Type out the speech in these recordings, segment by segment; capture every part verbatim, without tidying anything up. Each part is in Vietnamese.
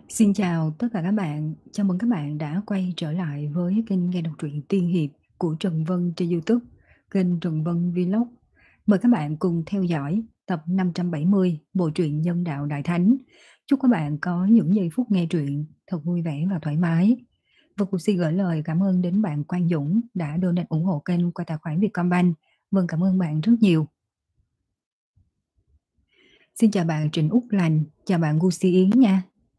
Xin chào tất cả các bạn, chào mừng các bạn đã quay trở lại với kênh nghe đọc truyện tiên hiệp của Trần Vân trên YouTube, kênh Trần Vân Vlog. Mời các bạn cùng theo dõi tập năm trăm bảy mươi bộ truyện Nhân đạo Đại Thánh. Chúc các bạn có những giây phút nghe truyện thật vui vẻ và thoải mái. Và cũng xin gửi lời cảm ơn đến bạn Quang Dũng đã donate ủng hộ kênh qua tài khoản Vietcombank. Vâng, cảm ơn bạn rất nhiều. Xin chào bạn Trịnh Úc Lành, chào bạn Gucci Yến nha.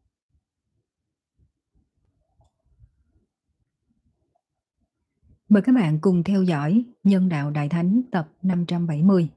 Mời các bạn cùng theo dõi Nhân đạo Đại Thánh tập năm trăm bảy mươi.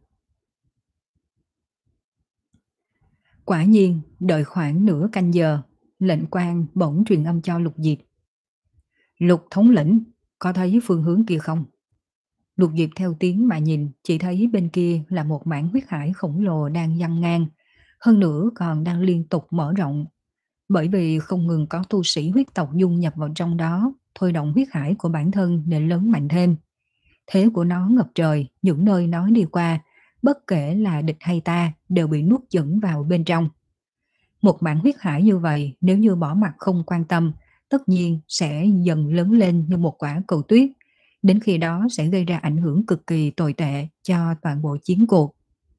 Quả nhiên, đợi khoảng nửa canh giờ, lệnh quan bỗng truyền âm cho Lục Diệp. Lục thống lĩnh, có thấy phương hướng kia không? Lục Diệp theo tiếng mà nhìn, chỉ thấy bên kia là một mảng huyết hải khổng lồ đang giăng ngang, hơn nữa còn đang liên tục mở rộng. Bởi vì không ngừng có tu sĩ huyết tộc dung nhập vào trong đó, thôi động huyết hải của bản thân để lớn mạnh thêm. Thế của nó ngập trời, những nơi nó đi qua, bất kể là địch hay ta, đều bị nuốt chửng vào bên trong. Một mảng huyết hải như vậy, nếu như bỏ mặt không quan tâm, tất nhiên sẽ dần lớn lên như một quả cầu tuyết. Đến khi đó sẽ gây ra ảnh hưởng cực kỳ tồi tệ cho toàn bộ chiến cuộc.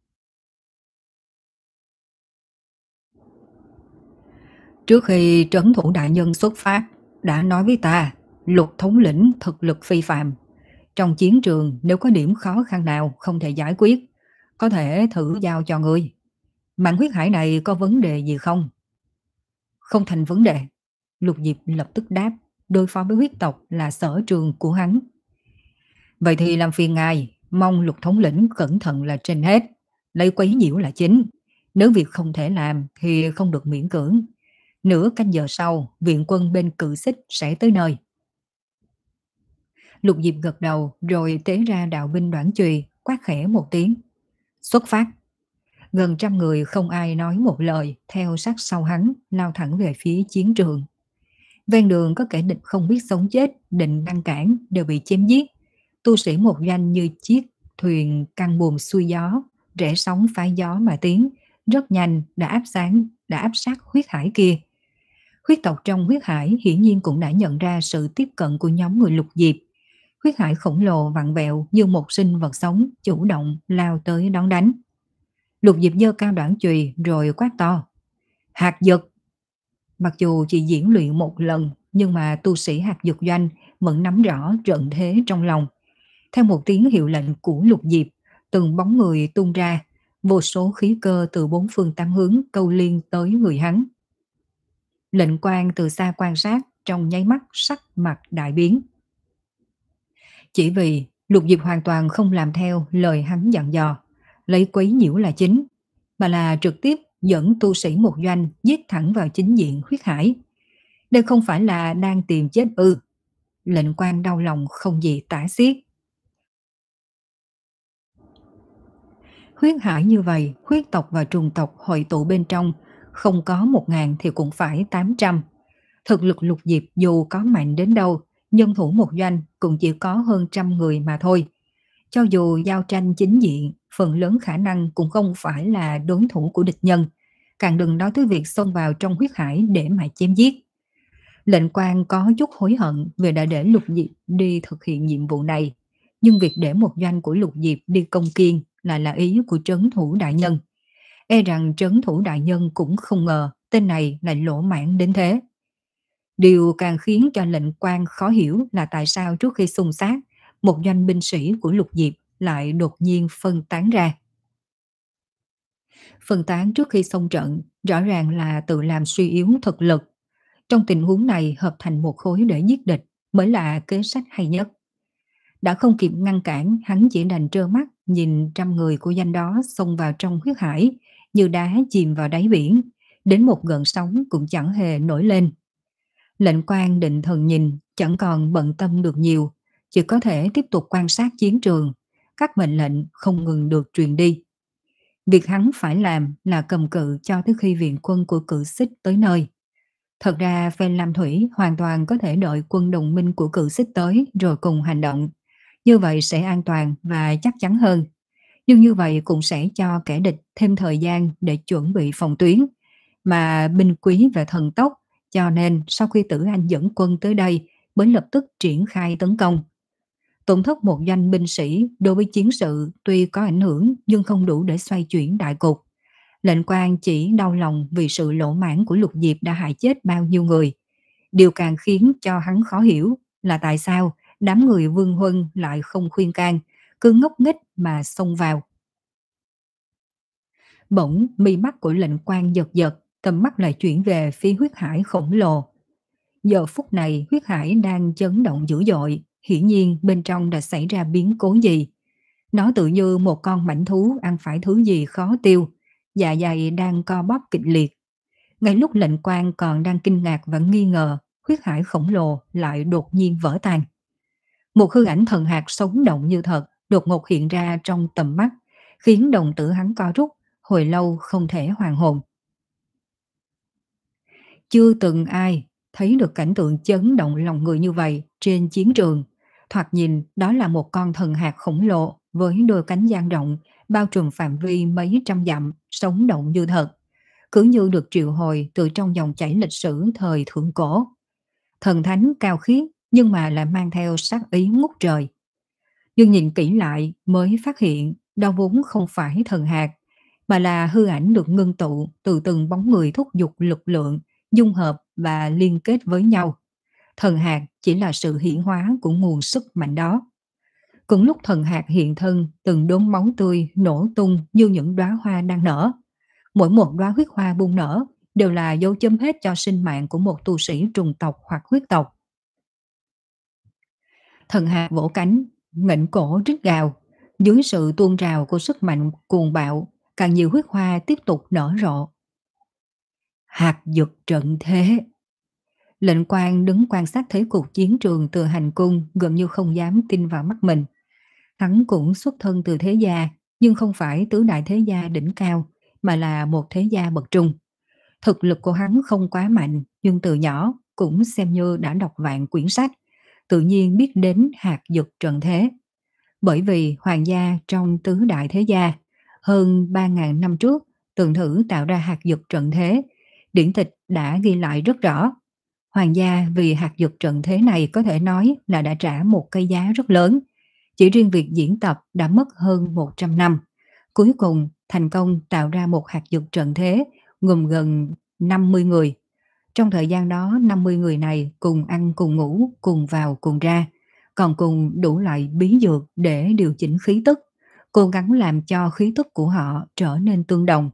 Trước khi trấn thủ đại nhân xuất phát, đã nói với ta, Lục thống lĩnh thực lực phi phàm. Trong chiến trường nếu có điểm khó khăn nào không thể giải quyết, có thể thử giao cho ngươi. Mảng huyết hải này có vấn đề gì không? Không thành vấn đề. Lục Diệp lập tức đáp, đối phó với huyết tộc là sở trường của hắn. Vậy thì làm phiền ngài, mong Lục thống lĩnh cẩn thận là trên hết, lấy quấy nhiễu là chính. Nếu việc không thể làm thì không được miễn cưỡng. Nửa canh giờ sau, viện quân bên Cự Xích sẽ tới nơi. Lục Diệp gật đầu rồi tế ra đạo binh Đoản Chùy, quát khẽ một tiếng. Xuất phát. Gần trăm người không ai nói một lời, theo sát sau hắn, lao thẳng về phía chiến trường. Ven đường có kẻ địch không biết sống chết, định ngăn cản, đều bị chém giết. Tu sĩ một doanh như chiếc thuyền căng buồm xuôi gió, rẽ sóng phá gió mà tiến, rất nhanh đã áp sáng, đã áp sát huyết hải kia. Huyết tộc trong huyết hải hiển nhiên cũng đã nhận ra sự tiếp cận của nhóm người Lục Diệp. Huyết hải khổng lồ vặn vẹo như một sinh vật sống, chủ động lao tới đón đánh. Lục Diệp giơ cao Đoản Chùy rồi quát to. Hạt Dực! Mặc dù chỉ diễn luyện một lần, nhưng mà tu sĩ Hạt Dực doanh vẫn nắm rõ trận thế trong lòng. Theo một tiếng hiệu lệnh của Lục Diệp, từng bóng người tung ra, vô số khí cơ từ bốn phương tám hướng câu liên tới người hắn. Lệnh quan từ xa quan sát, trong nháy mắt sắc mặt đại biến. Chỉ vì Lục Diệp hoàn toàn không làm theo lời hắn dặn dò, lấy quấy nhiễu là chính, mà là trực tiếp dẫn tu sĩ một doanh giết thẳng vào chính diện huyết hải. Đây không phải là đang tìm chết ư? Lệnh quan đau lòng không gì tả xiết. Huyết hải như vậy, huyết tộc và trùng tộc hội tụ bên trong, không có một ngàn thì cũng phải tám trăm. Thực lực Lục Diệp dù có mạnh đến đâu, nhân thủ một doanh cũng chỉ có hơn trăm người mà thôi. Cho dù giao tranh chính diện, phần lớn khả năng cũng không phải là đối thủ của địch nhân, càng đừng nói tới việc xông vào trong huyết hải để mà chém giết. Lệnh quan có chút hối hận vì đã để Lục Diệp đi thực hiện nhiệm vụ này, nhưng việc để một doanh của Lục Diệp đi công kiên lại là ý của trấn thủ đại nhân. E rằng trấn thủ đại nhân cũng không ngờ tên này lại lỗ mãng đến thế. Điều càng khiến cho lệnh quan khó hiểu là tại sao trước khi xung sát, một doanh binh sĩ của Lục Diệp lại đột nhiên phân tán ra. Phân tán trước khi xông trận rõ ràng là tự làm suy yếu thực lực. Trong tình huống này hợp thành một khối để giết địch mới là kế sách hay nhất. Đã không kịp ngăn cản, hắn chỉ đành trơ mắt nhìn trăm người của danh đó xông vào trong huyết hải, như đá chìm vào đáy biển, đến một gợn sóng cũng chẳng hề nổi lên. Lệnh quan định thần nhìn, chẳng còn bận tâm được nhiều, chỉ có thể tiếp tục quan sát chiến trường, các mệnh lệnh không ngừng được truyền đi. Việc hắn phải làm là cầm cự cho tới khi viện quân của Cự Xích tới nơi. Thật ra phe Lam Thủy hoàn toàn có thể đợi quân đồng minh của Cự Xích tới rồi cùng hành động. Như vậy sẽ an toàn và chắc chắn hơn. Nhưng như vậy cũng sẽ cho kẻ địch thêm thời gian để chuẩn bị phòng tuyến. Mà binh quý và thần tốc cho nên sau khi Tử Anh dẫn quân tới đây mới lập tức triển khai tấn công. Tổn thất một doanh binh sĩ đối với chiến sự tuy có ảnh hưởng nhưng không đủ để xoay chuyển đại cục. Lệnh Quan chỉ đau lòng vì sự lỗ mãn của Lục Diệp đã hại chết bao nhiêu người. Điều càng khiến cho hắn khó hiểu là tại sao đám người Vương Huân lại không khuyên can, cứ ngốc nghếch mà xông vào. Bỗng mi mắt của Lệnh Quan giật giật, tầm mắt lại chuyển về phía huyết hải khổng lồ. Giờ phút này huyết hải đang chấn động dữ dội, hiển nhiên bên trong đã xảy ra biến cố gì. Nó tự như một con mãnh thú ăn phải thứ gì khó tiêu, dạ dày đang co bóp kịch liệt. Ngay lúc Lệnh Quan còn đang kinh ngạc và nghi ngờ, huyết hải khổng lồ lại đột nhiên vỡ tan. Một hư ảnh thần hạt sống động như thật đột ngột hiện ra trong tầm mắt, khiến đồng tử hắn co rút, hồi lâu không thể hoàn hồn. Chưa từng ai thấy được cảnh tượng chấn động lòng người như vậy trên chiến trường. Thoạt nhìn đó là một con thần hạt khổng lồ với đôi cánh dang rộng, bao trùm phạm vi mấy trăm dặm, sống động như thật. Cứ như được triệu hồi từ trong dòng chảy lịch sử thời thượng cổ. Thần thánh cao khiết nhưng mà lại mang theo sát ý ngút trời. Nhưng nhìn kỹ lại mới phát hiện đó vốn không phải thần hạt, mà là hư ảnh được ngưng tụ từ từng bóng người thúc giục lực lượng, dung hợp và liên kết với nhau. Thần hạt chỉ là sự hiển hóa của nguồn sức mạnh đó. Cùng lúc thần hạt hiện thân, từng đốm máu tươi nổ tung như những đóa hoa đang nở. Mỗi một đóa huyết hoa bung nở đều là dấu chấm hết cho sinh mạng của một tu sĩ trùng tộc hoặc huyết tộc. Thần hạt vỗ cánh, nghển cổ rít gào. Dưới sự tuôn trào của sức mạnh cuồng bạo, càng nhiều huyết hoa tiếp tục nở rộ. Hạt dực trận thế. Lệnh Quan đứng quan sát thế cục chiến trường từ hành cung, gần như không dám tin vào mắt mình. Hắn cũng xuất thân từ thế gia, nhưng không phải tứ đại thế gia đỉnh cao, mà là một thế gia bậc trung. Thực lực của hắn không quá mạnh, nhưng từ nhỏ cũng xem như đã đọc vạn quyển sách, tự nhiên biết đến hạt dực trận thế. Bởi vì hoàng gia trong tứ đại thế gia, hơn ba ngàn năm trước từng thử tạo ra hạt dực trận thế, điển tịch đã ghi lại rất rõ. Hoàng gia vì hạt dực trận thế này có thể nói là đã trả một cái giá rất lớn. Chỉ riêng việc diễn tập đã mất hơn một trăm năm. Cuối cùng thành công tạo ra một hạt dực trận thế gồm gần năm mươi người. Trong thời gian đó năm mươi người này cùng ăn cùng ngủ, cùng vào cùng ra, còn cùng đủ loại bí dược để điều chỉnh khí tức, cố gắng làm cho khí tức của họ trở nên tương đồng.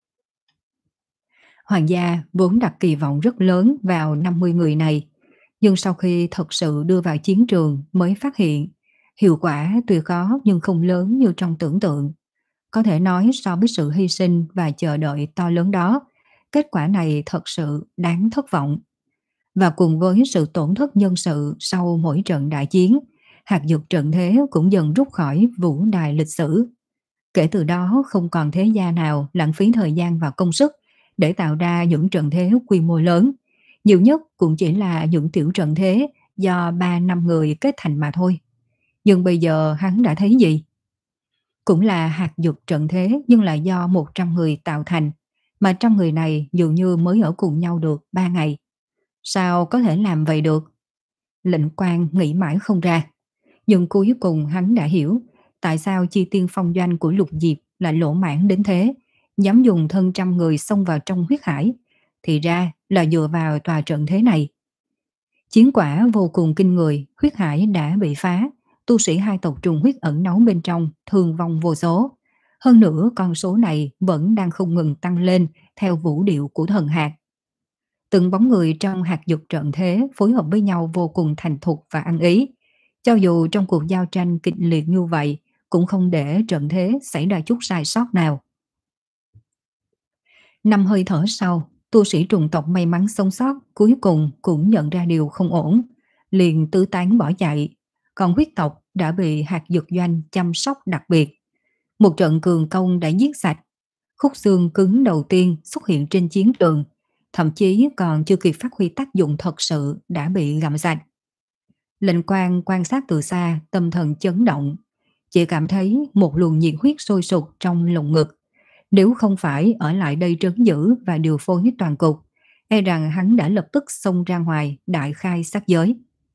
Hoàng gia vốn đặt kỳ vọng rất lớn vào năm mươi người này, nhưng sau khi thật sự đưa vào chiến trường mới phát hiện hiệu quả tuy có nhưng không lớn như trong tưởng tượng. Có thể nói so với sự hy sinh và chờ đợi to lớn đó, kết quả này thật sự đáng thất vọng. Và cùng với sự tổn thất nhân sự sau mỗi trận đại chiến, hạt dược trận thế cũng dần rút khỏi vũ đài lịch sử. Kể từ đó không còn thế gia nào lãng phí thời gian và công sức để tạo ra những trận thế quy mô lớn. Nhiều nhất cũng chỉ là những tiểu trận thế do ba năm người kết thành mà thôi. Nhưng bây giờ hắn đã thấy gì? Cũng là hạt dược trận thế nhưng là do một trăm người tạo thành, mà trăm người này dường như mới ở cùng nhau được ba ngày. Sao có thể làm vậy được? Lệnh Quan nghĩ mãi không ra. Nhưng cuối cùng hắn đã hiểu tại sao chi tiên phong doanh của Lục Diệp lại lỗ mãn đến thế, dám dùng thân trăm người xông vào trong huyết hải. Thì ra là dựa vào tòa trận thế này. Chiến quả vô cùng kinh người, huyết hải đã bị phá, tu sĩ hai tộc trùng huyết ẩn náu bên trong, thương vong vô số. Hơn nữa con số này vẫn đang không ngừng tăng lên theo vũ điệu của thần hạt. Từng bóng người trong hạt dược trận thế phối hợp với nhau vô cùng thành thục và ăn ý. Cho dù trong cuộc giao tranh kịch liệt như vậy, cũng không để trận thế xảy ra chút sai sót nào. Năm hơi thở sau, tu sĩ trùng tộc may mắn sống sót cuối cùng cũng nhận ra điều không ổn, liền tứ tán bỏ chạy. Còn huyết tộc đã bị hạt dược doanh chăm sóc đặc biệt. Một trận cường công đã giết sạch. Khúc xương cứng đầu tiên xuất hiện trên chiến trường, thậm chí còn chưa kịp phát huy tác dụng thật sự đã bị gặm sạch. Lệnh Quan quan sát từ xa, tâm thần chấn động, chỉ cảm thấy một luồng nhiệt huyết sôi sục trong lồng ngực. Nếu không phải ở lại đây trấn giữ và điều phối toàn cục, e rằng hắn đã lập tức xông ra ngoài đại khai sát giới.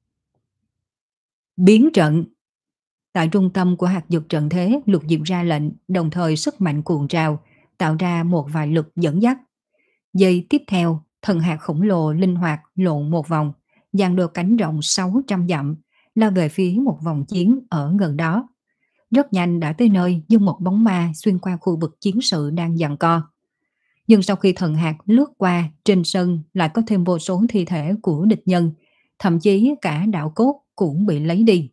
Biến trận. Tại trung tâm của hạt dược trận thế, Lục Diệp ra lệnh, đồng thời sức mạnh cuồn trào, tạo ra một vài lực dẫn dắt. Giây tiếp theo, thần hạt khổng lồ linh hoạt lộn một vòng, dang đôi cánh rộng sáu trăm dặm, lao về phía một vòng chiến ở gần đó. Rất nhanh đã tới nơi, như một bóng ma xuyên qua khu vực chiến sự đang giằng co. Nhưng sau khi thần hạt lướt qua, trên sân lại có thêm vô số thi thể của địch nhân, thậm chí cả đạo cốt cũng bị lấy đi.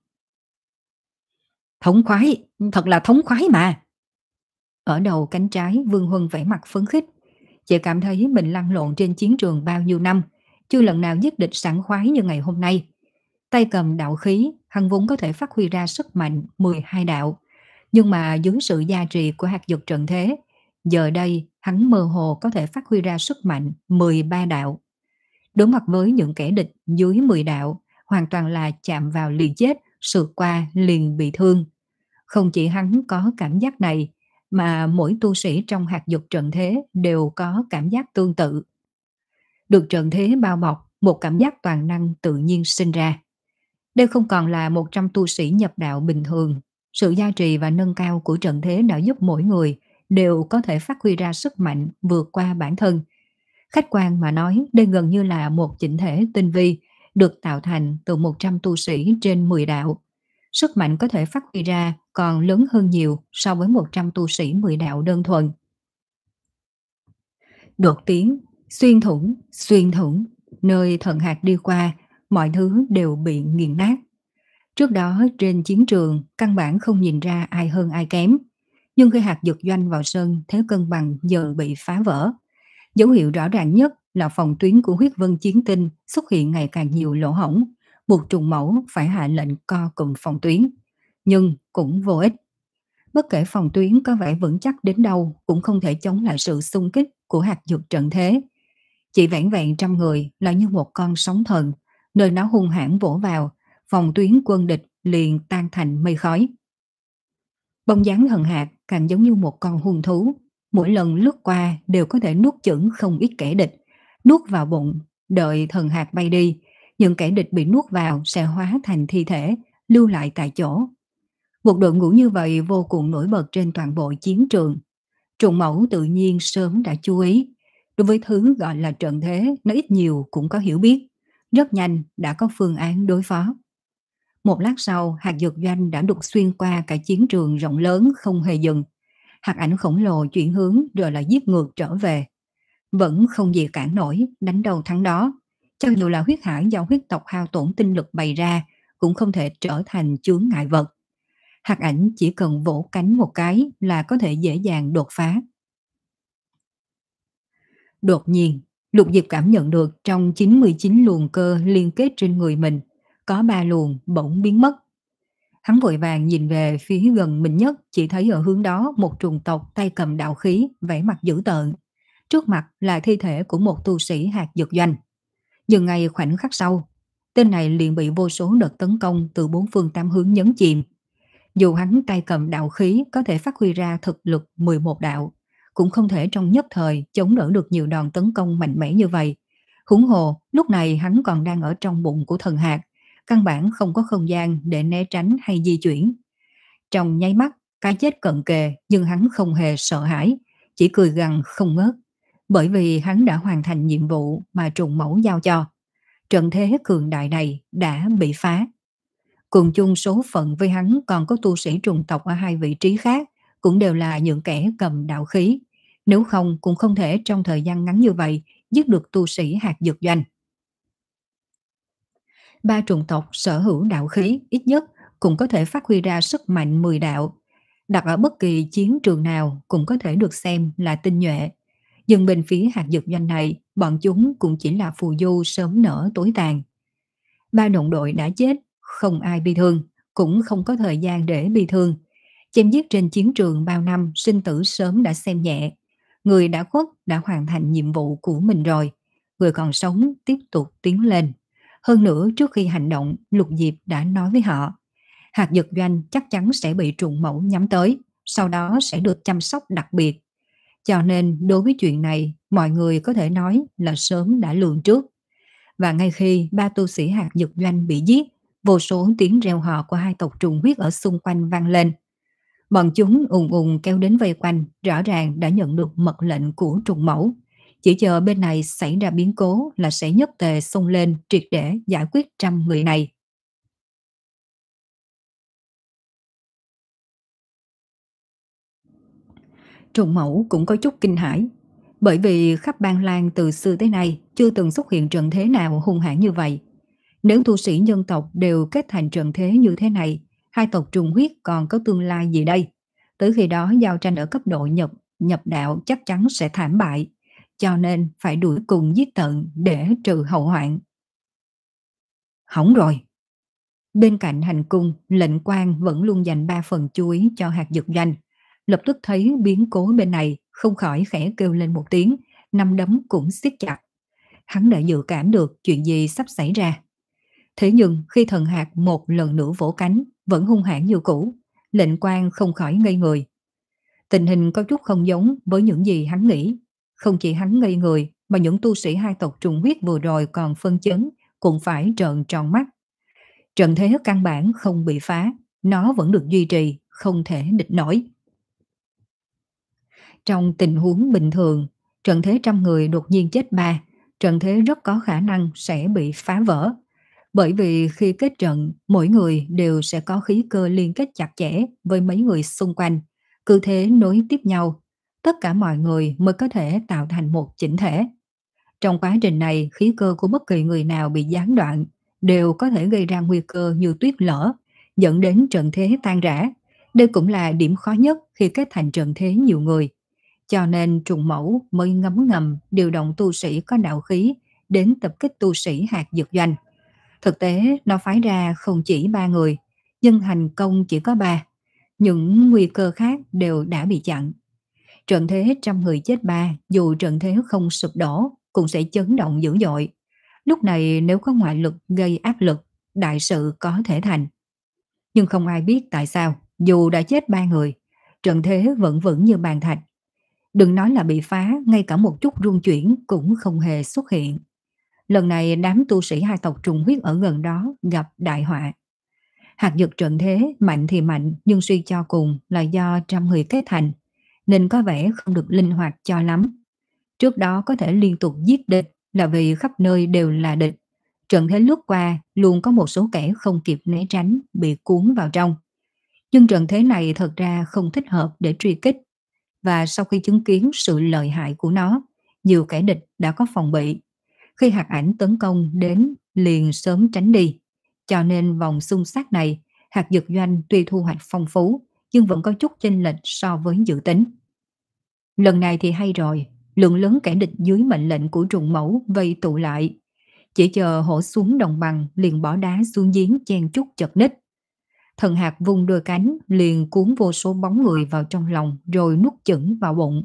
Thống khoái, thật là thống khoái mà. Ở đầu cánh trái, Vương Huân vẻ mặt phấn khích. Chị cảm thấy mình lăn lộn trên chiến trường bao nhiêu năm, chưa lần nào giết địch sảng khoái như ngày hôm nay. Tay cầm đạo khí, hắn vốn có thể phát huy ra sức mạnh mười hai đạo. Nhưng mà dưới sự gia trì của hạt dược trận thế, giờ đây hắn mơ hồ có thể phát huy ra sức mạnh mười ba đạo. Đối mặt với những kẻ địch dưới mười đạo, hoàn toàn là chạm vào liền chết, sượt qua liền bị thương. Không chỉ hắn có cảm giác này, mà mỗi tu sĩ trong hạt dược trận thế đều có cảm giác tương tự. Được trận thế bao bọc, một cảm giác toàn năng tự nhiên sinh ra. Đây không còn là một trăm tu sĩ nhập đạo bình thường. Sự gia trì và nâng cao của trận thế đã giúp mỗi người đều có thể phát huy ra sức mạnh vượt qua bản thân. Khách quan mà nói, đây gần như là một chỉnh thể tinh vi được tạo thành từ một trăm tu sĩ trên mười đạo. Sức mạnh có thể phát huy ra còn lớn hơn nhiều so với một trăm tu sĩ mười đạo đơn thuần. Đột tiến, xuyên thủng, xuyên thủng, nơi thần hạt đi qua, mọi thứ đều bị nghiền nát. Trước đó trên chiến trường căn bản không nhìn ra ai hơn ai kém, nhưng khi hạt dược doanh vào sân, thế cân bằng dần bị phá vỡ. Dấu hiệu rõ ràng nhất là phòng tuyến của huyết vân chiến tinh xuất hiện ngày càng nhiều lỗ hổng, buộc trùng mẫu phải hạ lệnh co cụm phòng tuyến. Nhưng cũng vô ích. Bất kể phòng tuyến có vẻ vững chắc đến đâu cũng không thể chống lại sự xung kích của hạt dược trận thế. Chỉ vẻn vẹn trăm người là như một con sóng thần, nơi nó hung hãn vỗ vào, phòng tuyến quân địch liền tan thành mây khói. Bóng dáng thần hạt càng giống như một con hung thú, mỗi lần lướt qua đều có thể nuốt chửng không ít kẻ địch, nuốt vào bụng, đợi thần hạt bay đi, những kẻ địch bị nuốt vào sẽ hóa thành thi thể, lưu lại tại chỗ. Một đội ngũ như vậy vô cùng nổi bật trên toàn bộ chiến trường. Trùng mẫu tự nhiên sớm đã chú ý, đối với thứ gọi là trận thế, nó ít nhiều cũng có hiểu biết, rất nhanh đã có phương án đối phó. Một lát sau, hạt dược doanh đã đục xuyên qua cả chiến trường rộng lớn không hề dừng. Hạt ảnh khổng lồ chuyển hướng rồi lại giết ngược trở về. Vẫn không gì cản nổi, đánh đầu thắng đó. Cho dù là huyết hải do huyết tộc hao tổn tinh lực bày ra, cũng không thể trở thành chướng ngại vật. Hạt ảnh chỉ cần vỗ cánh một cái là có thể dễ dàng đột phá. Đột nhiên, Lục Diệp cảm nhận được trong chín mươi chín luồng cơ liên kết trên người mình, có ba luồng bỗng biến mất. Hắn vội vàng nhìn về phía gần mình nhất, chỉ thấy ở hướng đó một trùng tộc tay cầm đạo khí, vẻ mặt dữ tợn. Trước mặt là thi thể của một tu sĩ hạt dược doanh. Nhưng ngay khoảnh khắc sau, tên này liền bị vô số đợt tấn công từ bốn phương tám hướng nhấn chìm. Dù hắn tay cầm đạo khí có thể phát huy ra thực lực mười một đạo, cũng không thể trong nhất thời chống đỡ được nhiều đòn tấn công mạnh mẽ như vậy. Huống hồ, lúc này hắn còn đang ở trong bụng của thần hạt, căn bản không có không gian để né tránh hay di chuyển. Trong nháy mắt, cái chết cận kề, nhưng hắn không hề sợ hãi, chỉ cười gằn không ngớt, bởi vì hắn đã hoàn thành nhiệm vụ mà trùng mẫu giao cho. Trận thế cường đại này đã bị phá. Cùng chung số phận với hắn còn có tu sĩ trùng tộc ở hai vị trí khác, cũng đều là những kẻ cầm đạo khí. Nếu không cũng không thể trong thời gian ngắn như vậy giết được tu sĩ hạt dược doanh. Ba trùng tộc sở hữu đạo khí ít nhất cũng có thể phát huy ra sức mạnh mười đạo. Đặt ở bất kỳ chiến trường nào cũng có thể được xem là tinh nhuệ. Nhưng bên phía hạt dược doanh này, bọn chúng cũng chỉ là phù du sớm nở tối tàn. Ba đồng đội đã chết, không ai bi thương, cũng không có thời gian để bi thương. Chém giết trên chiến trường bao năm, sinh tử sớm đã xem nhẹ. Người đã khuất đã hoàn thành nhiệm vụ của mình rồi. Người còn sống tiếp tục tiến lên. Hơn nữa trước khi hành động, Lục Diệp đã nói với họ, hạt dược doanh chắc chắn sẽ bị trùng mẫu nhắm tới, sau đó sẽ được chăm sóc đặc biệt. Cho nên đối với chuyện này, mọi người có thể nói là sớm đã lường trước. Và ngay khi ba tu sĩ hạt dược doanh bị giết, vô số tiếng reo hò của hai tộc trùng huyết ở xung quanh vang lên. Bọn chúng ùn ùn kéo đến vây quanh, rõ ràng đã nhận được mật lệnh của trùng mẫu. Chỉ chờ bên này xảy ra biến cố là sẽ nhất tề xông lên triệt để giải quyết trăm người này. Trùng mẫu cũng có chút kinh hãi, bởi vì khắp Ban Lan từ xưa tới nay chưa từng xuất hiện trận thế nào hung hãn như vậy. Nếu tu sĩ nhân tộc đều kết thành trận thế như thế này, hai tộc trùng huyết còn có tương lai gì đây? Tới khi đó giao tranh ở cấp độ nhập nhập đạo chắc chắn sẽ thảm bại, cho nên phải đuổi cùng giết tận để trừ hậu hoạn. Hỏng rồi. Bên cạnh hành cung, lệnh quan vẫn luôn dành ba phần chú ý cho hạt dược doanh. Lập tức thấy biến cố bên này, không khỏi khẽ kêu lên một tiếng, năm đấm cũng siết chặt. Hắn đã dự cảm được chuyện gì sắp xảy ra. Thế nhưng khi thần hạt một lần nữa vỗ cánh, vẫn hung hãn như cũ, lệnh quan không khỏi ngây người. Tình hình có chút không giống với những gì hắn nghĩ. Không chỉ hắn ngây người, mà những tu sĩ hai tộc trùng huyết vừa rồi còn phân chấn, cũng phải trợn tròn mắt. Trận thế căn bản không bị phá, nó vẫn được duy trì, không thể địch nổi. Trong tình huống bình thường, trận thế trăm người đột nhiên chết ba, trận thế rất có khả năng sẽ bị phá vỡ. Bởi vì khi kết trận, mỗi người đều sẽ có khí cơ liên kết chặt chẽ với mấy người xung quanh, cứ thế nối tiếp nhau. Tất cả mọi người mới có thể tạo thành một chỉnh thể. Trong quá trình này, khí cơ của bất kỳ người nào bị gián đoạn đều có thể gây ra nguy cơ như tuyết lở, dẫn đến trận thế tan rã. Đây cũng là điểm khó nhất khi kết thành trận thế nhiều người. Cho nên trùng mẫu mới ngấm ngầm điều động tu sĩ có đạo khí đến tập kích tu sĩ hạt dược doanh. Thực tế nó phái ra không chỉ ba người, nhưng thành công chỉ có ba. Những nguy cơ khác đều đã bị chặn. Trận thế trăm người chết ba, dù trận thế không sụp đổ, cũng sẽ chấn động dữ dội. Lúc này nếu có ngoại lực gây áp lực, đại sự có thể thành. Nhưng không ai biết tại sao, dù đã chết ba người, trận thế vẫn vững như bàn thạch. Đừng nói là bị phá, ngay cả một chút rung chuyển cũng không hề xuất hiện. Lần này đám tu sĩ hai tộc trùng huyết ở gần đó gặp đại họa. Hạt dược trận thế mạnh thì mạnh, nhưng suy cho cùng là do trăm người kết thành, nên có vẻ không được linh hoạt cho lắm. Trước đó có thể liên tục giết địch là vì khắp nơi đều là địch. Trận thế lướt qua luôn có một số kẻ không kịp né tránh bị cuốn vào trong. Nhưng trận thế này thật ra không thích hợp để truy kích. Và sau khi chứng kiến sự lợi hại của nó, nhiều kẻ địch đã có phòng bị. Khi hạt ảnh tấn công đến liền sớm tránh đi. Cho nên vòng xung sát này, hạt dược doanh tuy thu hoạch phong phú, nhưng vẫn có chút chênh lệch so với dự tính. Lần này thì hay rồi, lượng lớn kẻ địch dưới mệnh lệnh của trùng mẫu vây tụ lại. Chỉ chờ hổ xuống đồng bằng liền bỏ đá xuống giếng chen chúc chật ních. Thần hạt vung đôi cánh liền cuốn vô số bóng người vào trong lòng rồi nuốt chửng vào bụng.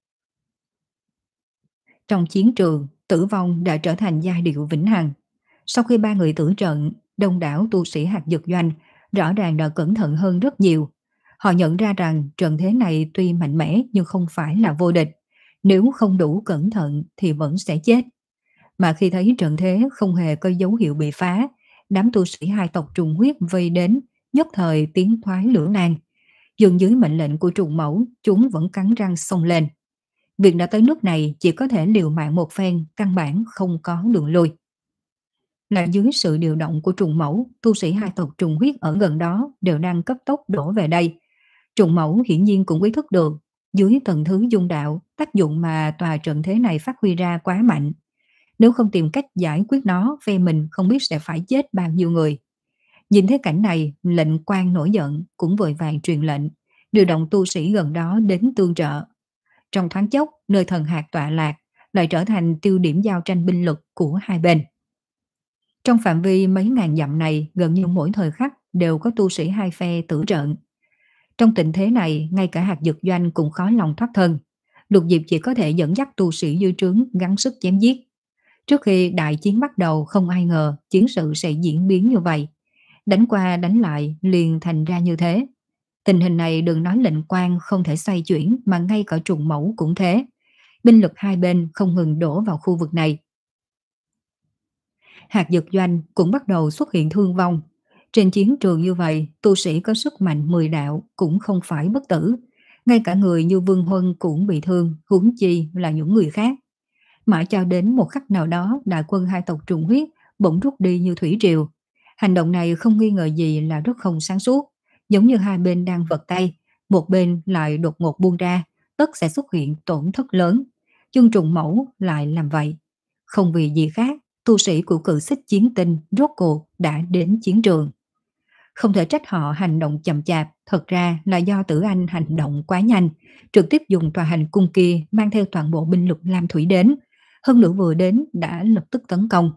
Trong chiến trường, tử vong đã trở thành giai điệu vĩnh hằng. Sau khi ba người tử trận, đông đảo tu sĩ hạt dược doanh rõ ràng đã cẩn thận hơn rất nhiều. Họ nhận ra rằng trận thế này tuy mạnh mẽ nhưng không phải là vô địch. Nếu không đủ cẩn thận thì vẫn sẽ chết. Mà khi thấy trận thế không hề có dấu hiệu bị phá, đám tu sĩ hai tộc trùng huyết vây đến, nhất thời tiến thoái lưỡng nan. Dường dưới mệnh lệnh của trùng mẫu, chúng vẫn cắn răng xông lên. Việc đã tới nước này chỉ có thể liều mạng một phen, căn bản không có đường lui. Là dưới sự điều động của trùng mẫu, tu sĩ hai tộc trùng huyết ở gần đó đều đang cấp tốc đổ về đây. Trùng mẫu hiển nhiên cũng ý thức được, dưới tầng thứ dung đạo, tác dụng mà tòa trận thế này phát huy ra quá mạnh. Nếu không tìm cách giải quyết nó, phe mình không biết sẽ phải chết bao nhiêu người. Nhìn thấy cảnh này, lệnh quan nổi giận, cũng vội vàng truyền lệnh, điều động tu sĩ gần đó đến tương trợ. Trong thoáng chốc, nơi thần hạt tọa lạc lại trở thành tiêu điểm giao tranh binh lực của hai bên. Trong phạm vi mấy ngàn dặm này, gần như mỗi thời khắc đều có tu sĩ hai phe tử trận. Trong tình thế này, ngay cả hạt dược doanh cũng khó lòng thoát thân. Lục Diệp chỉ có thể dẫn dắt tu sĩ dưới trướng gắng sức chém giết. Trước khi đại chiến bắt đầu, không ai ngờ chiến sự sẽ diễn biến như vậy. Đánh qua đánh lại liền thành ra như thế. Tình hình này đừng nói lệnh quan không thể xoay chuyển mà ngay cả trùng mẫu cũng thế. Binh lực hai bên không ngừng đổ vào khu vực này. Hạt dược doanh cũng bắt đầu xuất hiện thương vong. Trên chiến trường như vậy, tu sĩ có sức mạnh mười đạo cũng không phải bất tử. Ngay cả người như Vương Huân cũng bị thương, huống chi là những người khác. Mãi cho đến một khắc nào đó, đại quân hai tộc trùng huyết bỗng rút đi như thủy triều. Hành động này không nghi ngờ gì là rất không sáng suốt, giống như hai bên đang vật tay, một bên lại đột ngột buông ra, tất sẽ xuất hiện tổn thất lớn. Nhưng trùng mẫu lại làm vậy. Không vì gì khác, tu sĩ của cự xích chiến tinh rốt cuộc đã đến chiến trường. Không thể trách họ hành động chậm chạp, thật ra là do Tử Anh hành động quá nhanh, trực tiếp dùng tòa hành cung kia mang theo toàn bộ binh lực Lam Thủy đến, hơn nữa vừa đến đã lập tức tấn công.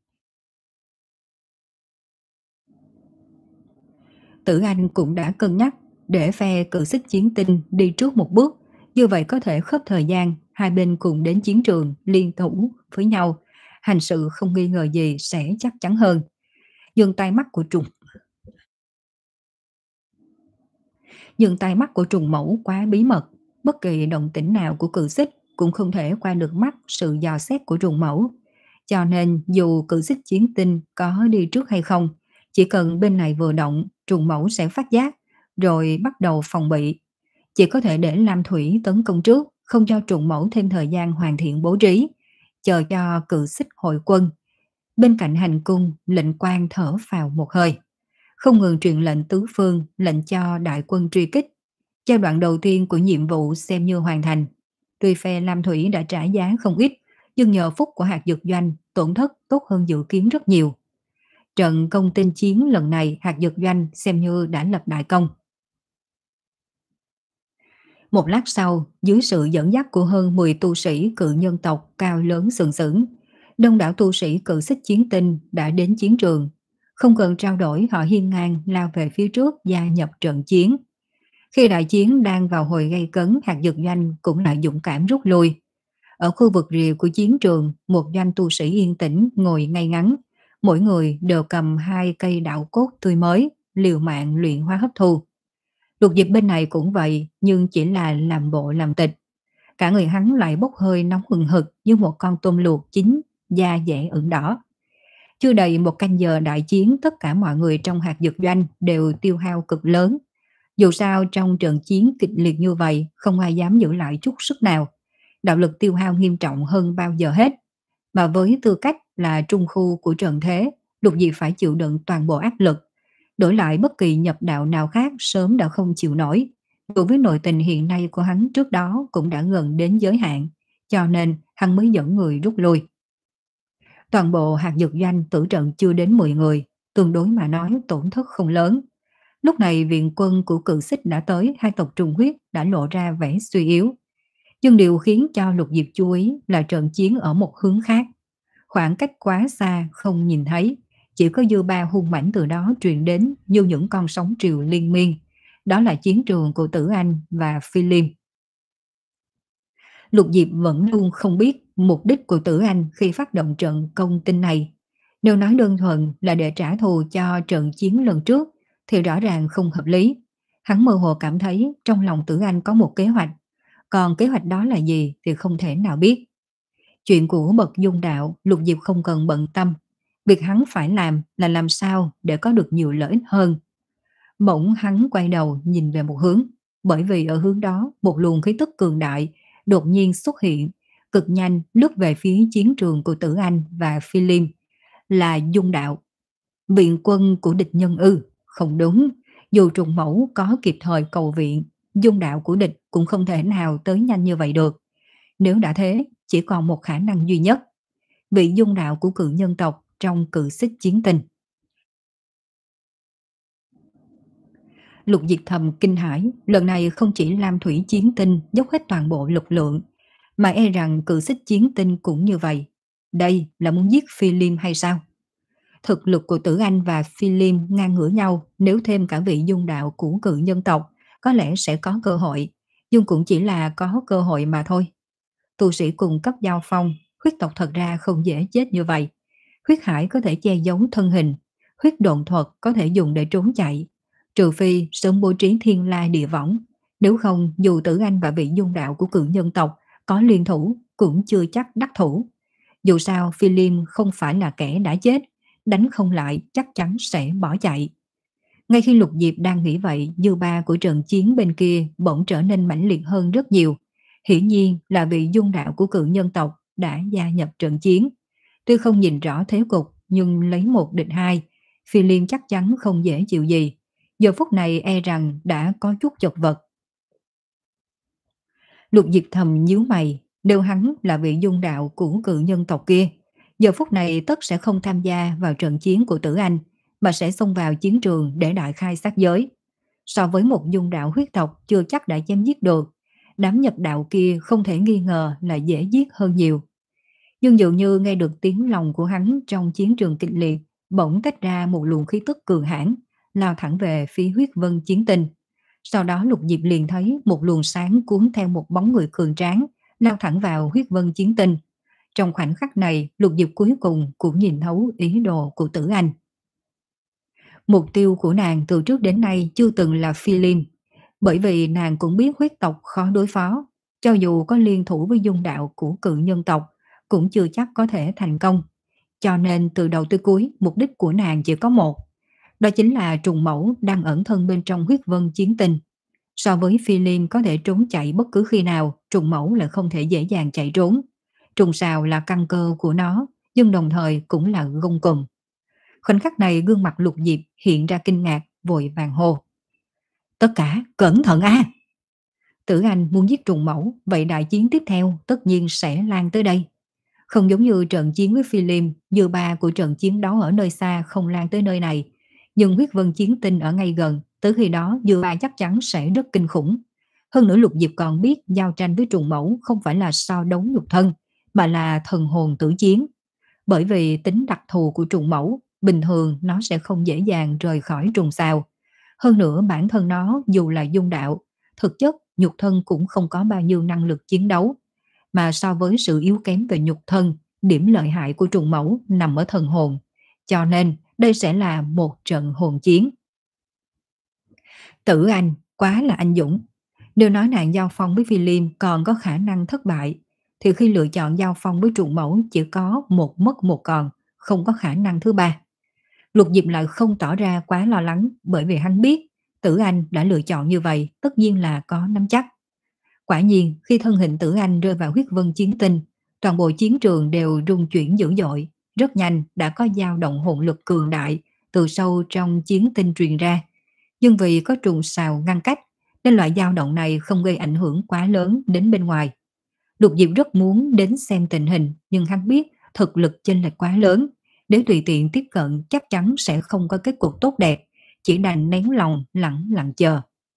Tử Anh cũng đã cân nhắc để phe cự xích chiến tinh đi trước một bước, như vậy có thể khớp thời gian, hai bên cùng đến chiến trường liên thủ với nhau, hành sự không nghi ngờ gì sẽ chắc chắn hơn. Nhưng tai mắt của trùng nhưng tai mắt của trùng mẫu quá bí mật, bất kỳ động tĩnh nào của cự xích cũng không thể qua được mắt sự dò xét của trùng mẫu. Cho nên dù cự xích chiến tinh có đi trước hay không, chỉ cần bên này vừa động, trùng mẫu sẽ phát giác, rồi bắt đầu phòng bị. Chỉ có thể để Lam Thủy tấn công trước, không cho trùng mẫu thêm thời gian hoàn thiện bố trí, chờ cho cự xích hội quân. Bên cạnh hành cung, lệnh quan thở phào một hơi, không ngừng truyền lệnh tứ phương, lệnh cho đại quân truy kích. Giai đoạn đầu tiên của nhiệm vụ xem như hoàn thành. Tuy phe Lam Thủy đã trả giá không ít, nhưng nhờ phúc của hạt dược doanh, tổn thất tốt hơn dự kiến rất nhiều. Trận công tinh chiến lần này hạt dược doanh xem như đã lập đại công. Một lát sau, dưới sự dẫn dắt của hơn mười tu sĩ cự nhân tộc cao lớn sừng sững, đông đảo tu sĩ cự xích chiến tinh đã đến chiến trường. Không cần trao đổi, họ hiên ngang lao về phía trước gia nhập trận chiến. Khi đại chiến đang vào hồi gay cấn, hạt dược doanh cũng lại dũng cảm rút lui. Ở khu vực rìa của chiến trường, một doanh tu sĩ yên tĩnh ngồi ngay ngắn. Mỗi người đều cầm hai cây đạo cốt tươi mới, liều mạng luyện hóa hấp thu. Lục Diệp bên này cũng vậy, nhưng chỉ là làm bộ làm tịch. Cả người hắn lại bốc hơi nóng hừng hực như một con tôm luộc chín, da dẻ ửng đỏ. Chưa đầy một canh giờ đại chiến, tất cả mọi người trong hạt dược doanh đều tiêu hao cực lớn. Dù sao trong trận chiến kịch liệt như vậy, không ai dám giữ lại chút sức nào. Đạo lực tiêu hao nghiêm trọng hơn bao giờ hết. Mà với tư cách là trung khu của trận thế, Lục Diệp phải chịu đựng toàn bộ áp lực. Đổi lại bất kỳ nhập đạo nào khác sớm đã không chịu nổi. Đối với nội tình hiện nay của hắn trước đó cũng đã gần đến giới hạn, cho nên hắn mới dẫn người rút lui. Toàn bộ hạt dược doanh tử trận chưa đến mười người, tương đối mà nói tổn thất không lớn. Lúc này viện quân của cự xích đã tới, hai tộc trùng huyết đã lộ ra vẻ suy yếu. Nhưng điều khiến cho Lục Diệp chú ý là trận chiến ở một hướng khác. Khoảng cách quá xa không nhìn thấy, chỉ có dư ba hung mãnh từ đó truyền đến như những con sóng triều liên miên. Đó là chiến trường của Tử Anh và Phi Liêm. Lục Diệp vẫn luôn không biết mục đích của Tử Anh khi phát động trận công tinh này. Nếu nói đơn thuần là để trả thù cho trận chiến lần trước thì rõ ràng không hợp lý. Hắn mơ hồ cảm thấy trong lòng Tử Anh có một kế hoạch, còn kế hoạch đó là gì thì không thể nào biết. Chuyện của bậc dung đạo, Lục Diệp không cần bận tâm. Việc hắn phải làm là làm sao để có được nhiều lợi ích hơn. Bỗng hắn quay đầu nhìn về một hướng, bởi vì ở hướng đó một luồng khí tức cường đại đột nhiên xuất hiện, cực nhanh lướt về phía chiến trường của Tử Anh và Phi Liêm, là dung đạo. Viện quân của địch nhân ư? Không đúng, dù trùng mẫu có kịp thời cầu viện, dung đạo của địch cũng không thể nào tới nhanh như vậy được. Nếu đã thế, chỉ còn một khả năng duy nhất, vị dung đạo của cự nhân tộc trong cự xích chiến tinh. Lục Diệp thầm kinh hãi, lần này không chỉ Lam Thủy chiến tinh dốc hết toàn bộ lực lượng, mà e rằng cự xích chiến tinh cũng như vậy. Đây là muốn giết Phi Liêm hay sao? Thực lực của Tử Anh và Phi Liêm ngang ngửa nhau, nếu thêm cả vị dung đạo của cự nhân tộc, có lẽ sẽ có cơ hội, nhưng cũng chỉ là có cơ hội mà thôi. Tu sĩ cùng cấp giao phong, huyết tộc thật ra không dễ chết như vậy. Huyết hải có thể che giấu thân hình, huyết độn thuật có thể dùng để trốn chạy. trừ phi sớm bố trí thiên la địa võng, nếu không dù Tử Anh và vị dung đạo của cự nhân tộc có liên thủ cũng chưa chắc đắc thủ. Dù sao Phi Liêm không phải là kẻ đã chết, đánh không lại chắc chắn sẽ bỏ chạy. Ngay khi Lục Diệp đang nghĩ vậy, dư ba của trận chiến bên kia bỗng trở nên mãnh liệt hơn rất nhiều. Hiển nhiên là vị dung đạo của cự nhân tộc đã gia nhập trận chiến. Tuy không nhìn rõ thế cục, nhưng lấy một địch hai, Phi Liêm chắc chắn không dễ chịu gì. Giờ phút này e rằng đã có chút chật vật. Lục Diệp thầm nhíu mày, đều hắn là vị dung đạo của cự nhân tộc kia. Giờ phút này tất sẽ không tham gia vào trận chiến của Tử Anh, mà sẽ xông vào chiến trường để đại khai sát giới. So với một dung đạo huyết tộc chưa chắc đã chém giết được, đám nhập đạo kia không thể nghi ngờ là dễ giết hơn nhiều. Nhưng dường như nghe được tiếng lòng của hắn trong chiến trường kịch liệt, bỗng tách ra một luồng khí tức cường hãn, lao thẳng về phía huyết vân chiến tinh. Sau đó Lục Diệp liền thấy một luồng sáng cuốn theo một bóng người cường tráng, lao thẳng vào huyết vân chiến tinh. Trong khoảnh khắc này, Lục Diệp cuối cùng cũng nhìn thấu ý đồ của Tử Anh. Mục tiêu của nàng từ trước đến nay chưa từng là Phi Liêm, bởi vì nàng cũng biết huyết tộc khó đối phó, cho dù có liên thủ với dung đạo của cự nhân tộc, cũng chưa chắc có thể thành công. Cho nên từ đầu tới cuối, mục đích của nàng chỉ có một, đó chính là trùng mẫu đang ẩn thân bên trong huyết vân chiến tinh. So với Phi Liêm có thể trốn chạy bất cứ khi nào, trùng mẫu lại không thể dễ dàng chạy trốn. Trùng sào là căn cơ của nó, nhưng đồng thời cũng là gông cùm. Khoảnh khắc này gương mặt Lục Diệp hiện ra kinh ngạc, vội vàng hô. Tất cả cẩn thận a! Tử Anh muốn giết trùng mẫu, vậy đại chiến tiếp theo tất nhiên sẽ lan tới đây. Không giống như trận chiến với Phi Liêm, dư ba của trận chiến đó ở nơi xa không lan tới nơi này. Nhưng huyết vân chiến tinh ở ngay gần, tới khi đó dư ba chắc chắn sẽ rất kinh khủng. Hơn nữa Lục Diệp còn biết giao tranh với trùng mẫu không phải là so đấu nhục thân, mà là thần hồn tử chiến. Bởi vì tính đặc thù của trùng mẫu, bình thường nó sẽ không dễ dàng rời khỏi trùng sao. Hơn nữa bản thân nó dù là dung đạo, thực chất nhục thân cũng không có bao nhiêu năng lực chiến đấu. Mà so với sự yếu kém về nhục thân, điểm lợi hại của trùng mẫu nằm ở thần hồn. Cho nên đây sẽ là một trận hồn chiến. Tử Anh quá là anh dũng. Nếu nói nàng giao phong với Phi Liêm còn có khả năng thất bại, thì khi lựa chọn giao phong với trùng mẫu chỉ có một mất một còn, không có khả năng thứ ba. Lục Diệp lại không tỏ ra quá lo lắng, bởi vì hắn biết Tử Anh đã lựa chọn như vậy tất nhiên là có nắm chắc. Quả nhiên khi thân hình Tử Anh rơi vào huyết vân chiến tinh, toàn bộ chiến trường đều rung chuyển dữ dội, rất nhanh đã có dao động hồn lực cường đại từ sâu trong chiến tinh truyền ra. Nhưng vì có trùng sào ngăn cách, nên loại dao động này không gây ảnh hưởng quá lớn đến bên ngoài. Lục Diệp rất muốn đến xem tình hình, nhưng hắn biết thực lực chênh lệch quá lớn, nếu tùy tiện tiếp cận chắc chắn sẽ không có kết cục tốt đẹp, chỉ đành nén lòng lặng lặng chờ.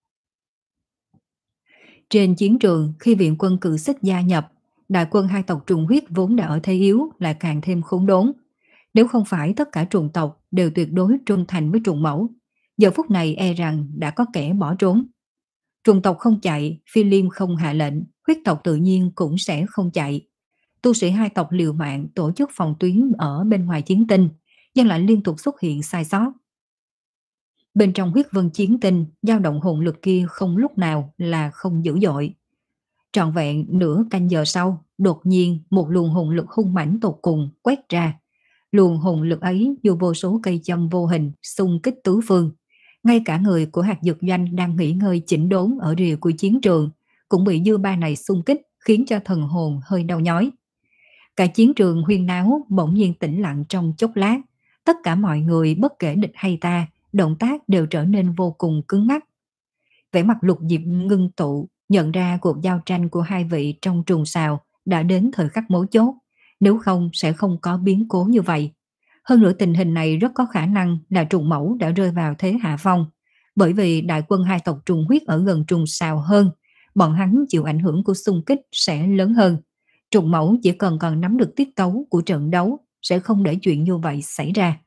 Trên chiến trường, khi viện quân cự xích gia nhập, đại quân hai tộc trùng huyết vốn đã ở thế yếu lại càng thêm khốn đốn. Nếu không phải tất cả trùng tộc đều tuyệt đối trung thành với trùng mẫu, giờ phút này e rằng đã có kẻ bỏ trốn. Trùng tộc không chạy, Phi Liêm không hạ lệnh, huyết tộc tự nhiên cũng sẽ không chạy. Tu sĩ hai tộc liều mạng tổ chức phòng tuyến ở bên ngoài chiến tinh, nhưng lại liên tục xuất hiện sai sót. Bên trong huyết vân chiến tinh, dao động hồn lực kia không lúc nào là không dữ dội. Trọn vẹn nửa canh giờ sau, đột nhiên một luồng hồn lực hung mãnh tột cùng quét ra. Luồng hồn lực ấy như vô số cây châm vô hình xung kích tứ phương. Ngay cả người của hạt dược doanh đang nghỉ ngơi chỉnh đốn ở rìa của chiến trường cũng bị dư ba này xung kích, khiến cho thần hồn hơi đau nhói. Cả chiến trường huyên náo bỗng nhiên tĩnh lặng trong chốc lát. Tất cả mọi người bất kể địch hay ta, động tác đều trở nên vô cùng cứng ngắc. Vẻ mặt Lục Diệp ngưng tụ, nhận ra cuộc giao tranh của hai vị trong trùng sào đã đến thời khắc mấu chốt, nếu không sẽ không có biến cố như vậy. Hơn nữa tình hình này rất có khả năng là trùng mẫu đã rơi vào thế hạ phong, bởi vì đại quân hai tộc trùng huyết ở gần trùng sào hơn, bọn hắn chịu ảnh hưởng của xung kích sẽ lớn hơn. Trùng mẫu chỉ cần còn nắm được tiết tấu của trận đấu sẽ không để chuyện như vậy xảy ra.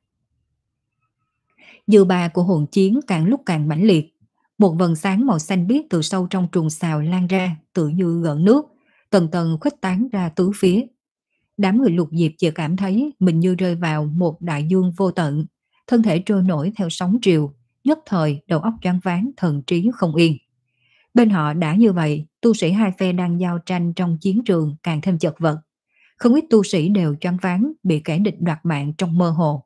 Dư ba của hồn chiến càng lúc càng mãnh liệt. Một vầng sáng màu xanh biếc từ sâu trong trùng sào lan ra, tự như gợn nước, tầng tầng khuếch tán ra tứ phía. Đám người Lục Diệp chỉ cảm thấy mình như rơi vào một đại dương vô tận, thân thể trôi nổi theo sóng triều, nhất thời đầu óc choáng váng, thần trí không yên. Bên họ đã như vậy, tu sĩ hai phe đang giao tranh trong chiến trường càng thêm chật vật. Không ít tu sĩ đều choáng váng, bị kẻ địch đoạt mạng trong mơ hồ.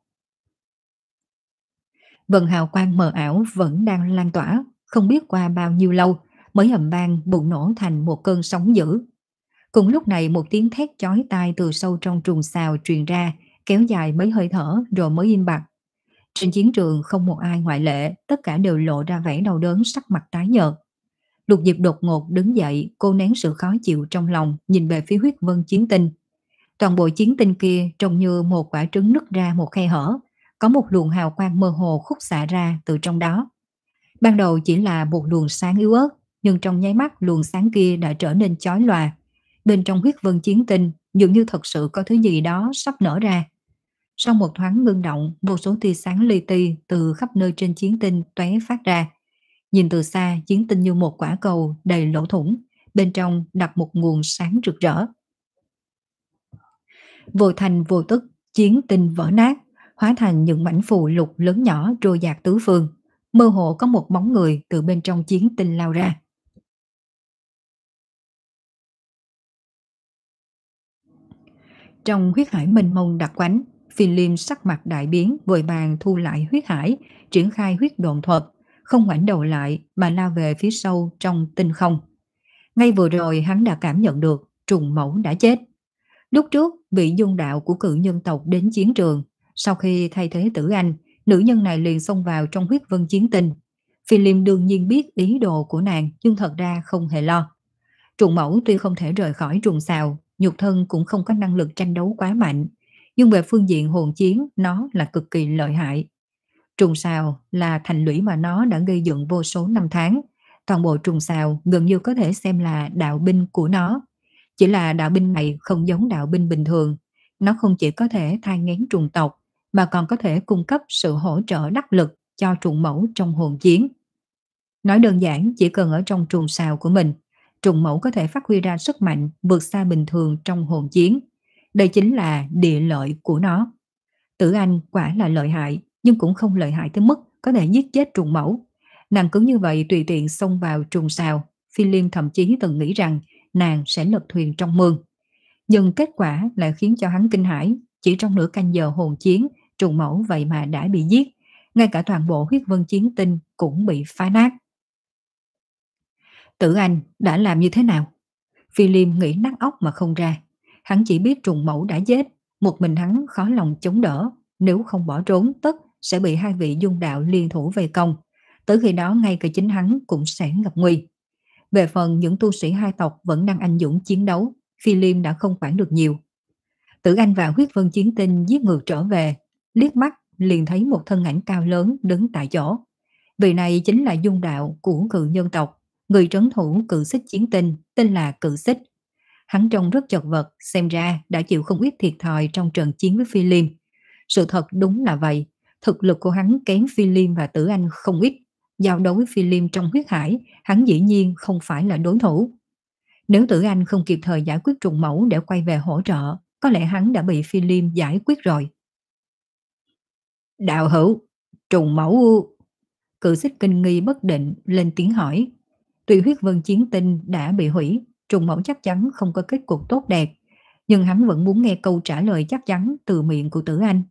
Vần hào quang mờ ảo vẫn đang lan tỏa, không biết qua bao nhiêu lâu mới ầm vang bùng nổ thành một cơn sóng dữ. Cùng lúc này một tiếng thét chói tai từ sâu trong trùng xào truyền ra, kéo dài mấy hơi thở rồi mới im bặt. Trên chiến trường không một ai ngoại lệ, tất cả đều lộ ra vẻ đau đớn, sắc mặt tái nhợt. Lục Diệp đột ngột đứng dậy, cô nén sự khó chịu trong lòng, nhìn về phía huyết vân chiến tinh. Toàn bộ chiến tinh kia trông như một quả trứng nứt ra một khe hở, có một luồng hào quang mơ hồ khúc xạ ra từ trong đó. Ban đầu chỉ là một luồng sáng yếu ớt, nhưng trong nháy mắt luồng sáng kia đã trở nên chói lòa. Bên trong huyết vân chiến tinh dường như thật sự có thứ gì đó sắp nở ra. Sau một thoáng ngưng động, vô số tia sáng li ti từ khắp nơi trên chiến tinh tóe phát ra. Nhìn từ xa, chiến tinh như một quả cầu đầy lỗ thủng, bên trong đặt một nguồn sáng rực rỡ. Vô thành vô tức, chiến tinh vỡ nát, hóa thành những mảnh phù lục lớn nhỏ trôi dạt tứ phương. Mơ hồ có một bóng người từ bên trong chiến tinh lao ra. Trong huyết hải mênh mông đặc quánh, Phi Liêm sắc mặt đại biến, vội vàng thu lại huyết hải, triển khai huyết độn thuật, không ngoảnh đầu lại mà lao về phía sâu trong tinh không. Ngay vừa rồi hắn đã cảm nhận được trùng mẫu đã chết. Lúc trước vị dung đạo của cự nhân tộc đến chiến trường, sau khi thay thế Tử Anh, nữ nhân này liền xông vào trong huyết vân chiến tinh. Phi Liêm đương nhiên biết ý đồ của nàng, nhưng thật ra không hề lo. Trùng mẫu tuy không thể rời khỏi trùng xào, nhục thân cũng không có năng lực tranh đấu quá mạnh, nhưng về phương diện hồn chiến nó là cực kỳ lợi hại. Trùng xào là thành lũy mà nó đã gây dựng vô số năm tháng, toàn bộ trùng xào gần như có thể xem là đạo binh của nó. Chỉ là đạo binh này không giống đạo binh bình thường, nó không chỉ có thể thai nghén trùng tộc, mà còn có thể cung cấp sự hỗ trợ đắc lực cho trùng mẫu trong hồn chiến. Nói đơn giản, chỉ cần ở trong trùng xào của mình, trùng mẫu có thể phát huy ra sức mạnh vượt xa bình thường trong hồn chiến. Đây chính là địa lợi của nó. Tử Anh quả là lợi hại, nhưng cũng không lợi hại tới mức có thể giết chết trùng mẫu. Nàng cứ như vậy tùy tiện xông vào trùng xào, Phi Liêm thậm chí từng nghĩ rằng nàng sẽ lật thuyền trong mương. Nhưng kết quả lại khiến cho hắn kinh hãi, chỉ trong nửa canh giờ hồn chiến, trùng mẫu vậy mà đã bị giết, ngay cả toàn bộ huyết vân chiến tinh cũng bị phá nát. Tử Anh đã làm như thế nào? Phi Liêm nghĩ nát óc mà không ra. Hắn chỉ biết trùng mẫu đã chết, một mình hắn khó lòng chống đỡ, nếu không bỏ trốn tất sẽ bị hai vị dung đạo liên thủ vây công. Tới khi đó ngay cả chính hắn cũng sẽ gặp nguy. Về phần những tu sĩ hai tộc vẫn đang anh dũng chiến đấu, Phi Liêm đã không quản được nhiều. Tử Anh và huyết vân chiến tinh giết ngược trở về, liếc mắt liền thấy một thân ảnh cao lớn đứng tại chỗ. Vị này chính là dung đạo của cự nhân tộc, người trấn thủ cự xích chiến tinh, tên là Cự Xích. Hắn trông rất chật vật, xem ra đã chịu không ít thiệt thòi trong trận chiến với Phi Liêm. Sự thật đúng là vậy, thực lực của hắn kém Phi Liêm và Tử Anh không ít. Giao đấu với Phi Liêm trong huyết hải, hắn dĩ nhiên không phải là đối thủ. Nếu Tử Anh không kịp thời giải quyết trùng mẫu để quay về hỗ trợ, có lẽ hắn đã bị Phi Liêm giải quyết rồi. Đạo hữu, trùng mẫu... Cự Xích kinh nghi bất định lên tiếng hỏi. Tuy huyết vân chiến tinh đã bị hủy, trùng mẫu chắc chắn không có kết cục tốt đẹp, nhưng hắn vẫn muốn nghe câu trả lời chắc chắn từ miệng của Tử Anh.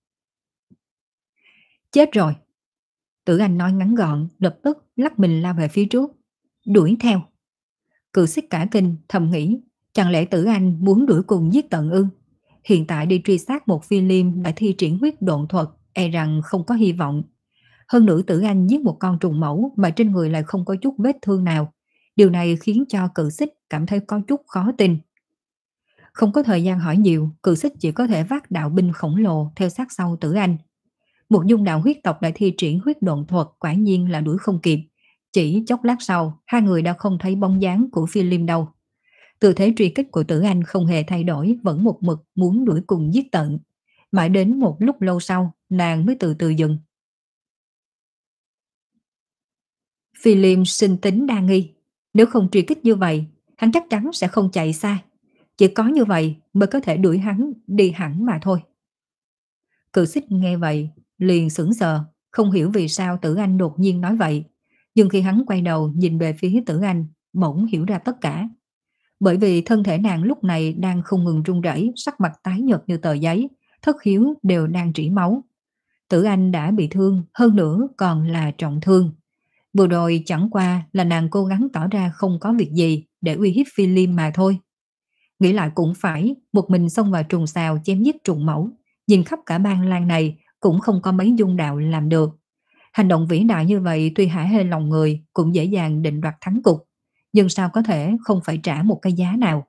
Chết rồi. Tử Anh nói ngắn gọn, lập tức lắc mình lao về phía trước, đuổi theo. Cự Xích cả kinh, thầm nghĩ, chẳng lẽ Tử Anh muốn đuổi cùng giết tận ư? Hiện tại đi truy sát một Phi Liêm đã thi triển huyết độn thuật, e rằng không có hy vọng. Hơn nữa Tử Anh giết một con trùng mẫu mà trên người lại không có chút vết thương nào. Điều này khiến cho Cự Xích cảm thấy có chút khó tin. Không có thời gian hỏi nhiều, Cự Xích chỉ có thể vác đạo binh khổng lồ theo sát sau Tử Anh. Một dung đạo huyết tộc lại thi triển huyết độn thuật, quả nhiên là đuổi không kịp. Chỉ chốc lát sau, hai người đã không thấy bóng dáng của Phi Liêm đâu. Tư thế truy kích của Tử Anh không hề thay đổi, vẫn một mực muốn đuổi cùng giết tận. Mãi đến một lúc lâu sau, nàng mới từ từ dừng. Phi Liêm sinh tính đa nghi, nếu không truy kích như vậy, hắn chắc chắn sẽ không chạy xa. Chỉ có như vậy mới có thể đuổi hắn đi hẳn mà thôi. Cự Xích nghe vậy, liền sững sờ, Không hiểu vì sao Tử Anh đột nhiên nói vậy, nhưng khi hắn quay đầu nhìn về phía Tử Anh, bỗng hiểu ra tất cả. Bởi vì thân thể nàng lúc này đang không ngừng run rẩy, sắc mặt tái nhợt như tờ giấy, thất khiếu đều đang rỉ máu. Tử Anh đã bị thương, hơn nữa còn là trọng thương. Vừa rồi chẳng qua là nàng cố gắng tỏ ra không có việc gì để uy hiếp Phi Liêm mà thôi. Nghĩ lại cũng phải, một mình xông vào trùng xào chém giết trùng mẫu, nhìn khắp cả bang lang này cũng không có mấy dung đạo làm được. Hành động vĩ đại như vậy tuy hả hê lòng người cũng dễ dàng định đoạt thắng cục, nhưng sao có thể không phải trả một cái giá nào.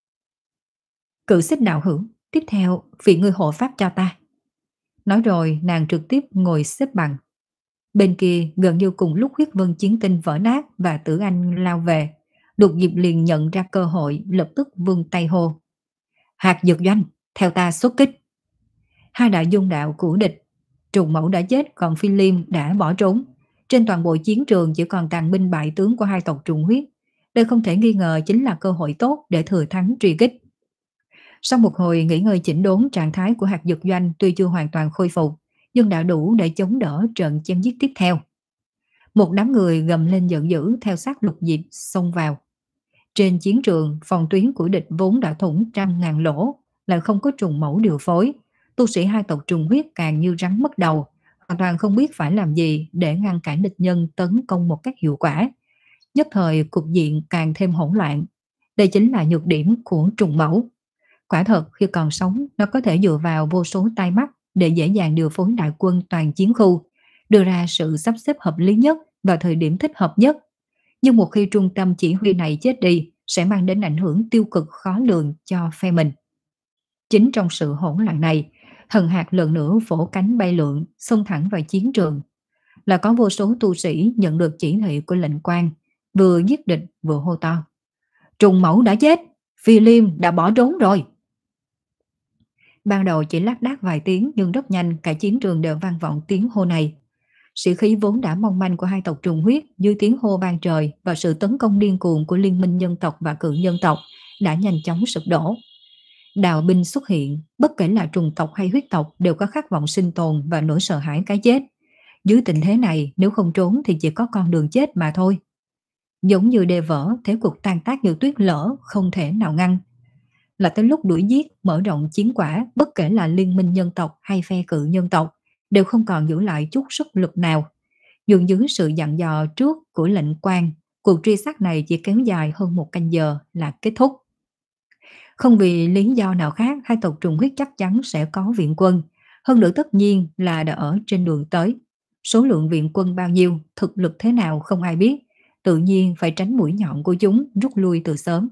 Cự xích đạo hữu, tiếp theo vị ngươi hộ pháp cho ta. Nói rồi nàng trực tiếp ngồi xếp bằng. Bên kia gần như cùng lúc huyết vân chiến tinh vỡ nát và Tử Anh lao về. Lục Diệp liền nhận ra cơ hội lập tức vươn tay hô. Hạt Dược Doanh, theo ta xuất kích. Hai đại dung đạo của địch, trùng mẫu đã chết còn Phi Liêm đã bỏ trốn. Trên toàn bộ chiến trường chỉ còn tàn binh bại tướng của hai tộc trùng huyết. Đây không thể nghi ngờ chính là cơ hội tốt để thừa thắng truy kích. Sau một hồi nghỉ ngơi chỉnh đốn, trạng thái của Hạt Dược Doanh tuy chưa hoàn toàn khôi phục, nhưng đã đủ để chống đỡ trận chém giết tiếp theo. Một đám người gầm lên giận dữ theo sát Lục Diệp xông vào. Trên chiến trường, phòng tuyến của địch vốn đã thủng trăm ngàn lỗ, lại không có trùng mẫu điều phối. Tu sĩ hai tộc trùng huyết càng như rắn mất đầu, hoàn toàn không biết phải làm gì để ngăn cản địch nhân tấn công một cách hiệu quả. Nhất thời cục diện càng thêm hỗn loạn. Đây chính là nhược điểm của trùng mẫu. Quả thật khi còn sống, nó có thể dựa vào vô số tai mắt để dễ dàng điều phối đại quân toàn chiến khu, đưa ra sự sắp xếp hợp lý nhất vào thời điểm thích hợp nhất. Nhưng một khi trung tâm chỉ huy này chết đi, sẽ mang đến ảnh hưởng tiêu cực khó lường cho phe mình. Chính trong sự hỗn loạn này, Hần Hạc lần nữa vỗ cánh bay lượn, xông thẳng vào chiến trường. Là có vô số tu sĩ nhận được chỉ thị của lệnh quan, vừa giết địch vừa hô to. Trùng mẫu đã chết, Phi Liêm đã bỏ trốn rồi. Ban đầu chỉ lác đác vài tiếng nhưng rất nhanh cả chiến trường đều vang vọng tiếng hô này. Sĩ khí vốn đã mong manh của hai tộc trùng huyết dưới tiếng hô vang trời và sự tấn công điên cuồng của liên minh nhân tộc và cự nhân tộc đã nhanh chóng sụp đổ. Đạo binh xuất hiện, bất kể là trùng tộc hay huyết tộc đều có khát vọng sinh tồn và nỗi sợ hãi cái chết. Dưới tình thế này nếu không trốn thì chỉ có con đường chết mà thôi. Giống như đê vỡ, thế cuộc tan tác như tuyết lở, không thể nào ngăn. Là tới lúc đuổi giết, mở rộng chiến quả, bất kể là liên minh nhân tộc hay phe cự nhân tộc, đều không còn giữ lại chút sức lực nào. Dường dưới sự dặn dò trước của lệnh quan, cuộc truy sát này chỉ kéo dài hơn một canh giờ là kết thúc. Không vì lý do nào khác, hai tộc trùng huyết chắc chắn sẽ có viện quân. Hơn nữa tất nhiên là đã ở trên đường tới. Số lượng viện quân bao nhiêu, thực lực thế nào không ai biết. Tự nhiên phải tránh mũi nhọn của chúng, rút lui từ sớm.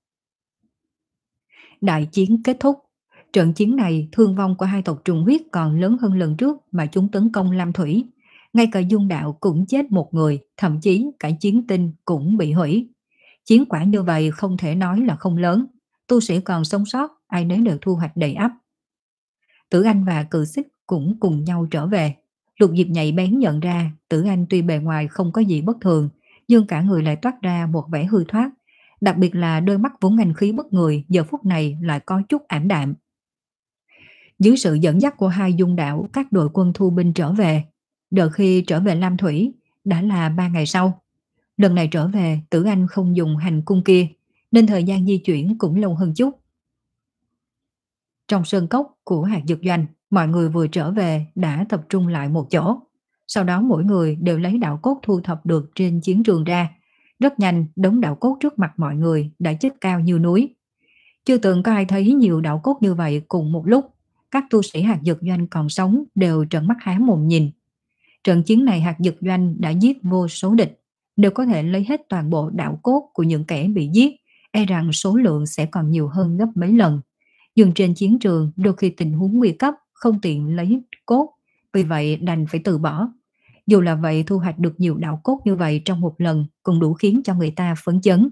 Đại chiến kết thúc. Trận chiến này thương vong của hai tộc trùng huyết còn lớn hơn lần trước mà chúng tấn công Lam Thủy. Ngay cả dung đạo cũng chết một người, thậm chí cả chiến tinh cũng bị hủy. Chiến quả như vậy không thể nói là không lớn. Tu sĩ còn sống sót, ai nấy đều thu hoạch đầy ắp. Tử Anh và Cự Xích cũng cùng nhau trở về. Lục Diệp nhạy bén nhận ra Tử Anh tuy bề ngoài không có gì bất thường, nhưng cả người lại toát ra một vẻ hư thoát. Đặc biệt là đôi mắt vốn ngành khí bất người giờ phút này lại có chút ảm đạm. Dưới sự dẫn dắt của hai dung đạo, các đội quân thu binh trở về. Đợi khi trở về Lam Thủy đã là ba ngày sau. Lần này trở về Tử Anh không dùng hành cung kia, nên thời gian di chuyển cũng lâu hơn chút. Trong sơn cốc của Hạt Dược Doanh, mọi người vừa trở về đã tập trung lại một chỗ. Sau đó mỗi người đều lấy đạo cốt thu thập được trên chiến trường ra. Rất nhanh, đống đạo cốt trước mặt mọi người đã chất cao như núi. Chưa từng có ai thấy nhiều đạo cốt như vậy cùng một lúc. Các tu sĩ Hạt Dược Doanh còn sống đều trợn mắt há mồm nhìn. Trận chiến này Hạt Dược Doanh đã giết vô số địch. Nếu có thể lấy hết toàn bộ đạo cốt của những kẻ bị giết, e rằng số lượng sẽ còn nhiều hơn gấp mấy lần. Nhưng trên chiến trường đôi khi tình huống nguy cấp không tiện lấy cốt, vì vậy đành phải từ bỏ. Dù là vậy thu hoạch được nhiều đạo cốt như vậy trong một lần cũng đủ khiến cho người ta phấn chấn.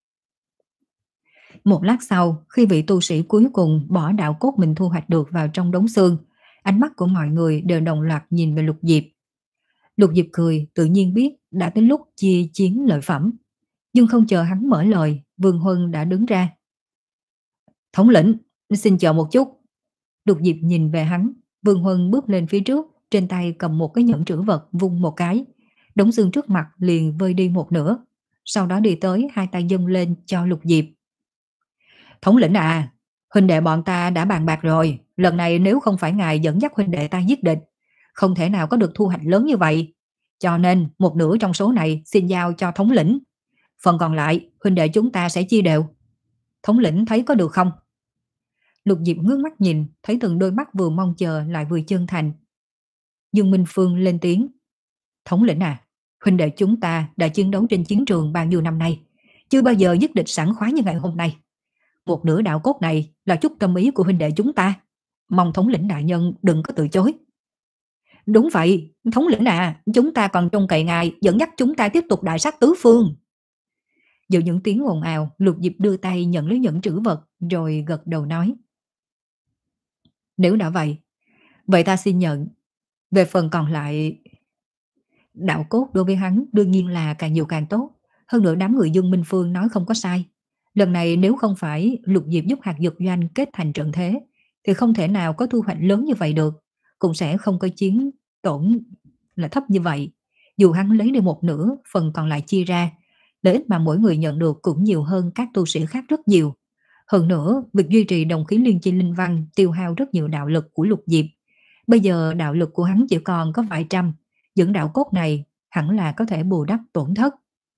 Một lát sau, khi vị tu sĩ cuối cùng bỏ đạo cốt mình thu hoạch được vào trong đống xương, ánh mắt của mọi người đều đồng loạt nhìn về Lục Diệp. Lục Diệp cười, tự nhiên biết đã đến lúc chia chiến lợi phẩm. Nhưng không chờ hắn mở lời, Vương Huân đã đứng ra. Thống lĩnh, xin chờ một chút. Lục Diệp nhìn về hắn, Vương Huân bước lên phía trước, trên tay cầm một cái nhẫn trữ vật vung một cái, đống xương trước mặt liền vơi đi một nửa, sau đó đi tới hai tay dâng lên cho Lục Diệp. Thống lĩnh à, huynh đệ bọn ta đã bàn bạc rồi, lần này nếu không phải ngài dẫn dắt huynh đệ ta giết địch, không thể nào có được thu hoạch lớn như vậy. Cho nên một nửa trong số này xin giao cho thống lĩnh, phần còn lại huynh đệ chúng ta sẽ chia đều. Thống lĩnh thấy có được không? Lục Diệp ngước mắt nhìn, thấy từng đôi mắt vừa mong chờ lại vừa chân thành. Dương Minh Phương lên tiếng. Thống lĩnh à, huynh đệ chúng ta đã chiến đấu trên chiến trường bao nhiêu năm nay, chưa bao giờ giết địch sảng khoái như ngày hôm nay. Một nửa đạo cốt này là chút tâm ý của huynh đệ chúng ta, mong thống lĩnh đại nhân đừng có từ chối. Đúng vậy, thống lĩnh à, chúng ta còn trông cậy ngài dẫn dắt chúng ta tiếp tục đại sát tứ phương. Giữa những tiếng ồn ào, Lục Diệp đưa tay nhận lấy nhẫn trữ vật rồi gật đầu nói. Nếu đã vậy, vậy ta xin nhận. Về phần còn lại, đạo cốt đối với hắn đương nhiên là càng nhiều càng tốt. Hơn nữa đám người Dương Minh Phương nói không có sai. Lần này nếu không phải Lục Diệp giúp hạt dược doanh kết thành trận thế, thì không thể nào có thu hoạch lớn như vậy được. Cũng sẽ không có chiến tổn là thấp như vậy. Dù hắn lấy đi một nửa, phần còn lại chia ra, lợi ích mà mỗi người nhận được cũng nhiều hơn các tu sĩ khác rất nhiều. Hơn nữa, việc duy trì đồng khí liên chi linh văn tiêu hao rất nhiều đạo lực của Lục Diệp. Bây giờ đạo lực của hắn chỉ còn có vài trăm, những đạo cốt này hẳn là có thể bù đắp tổn thất.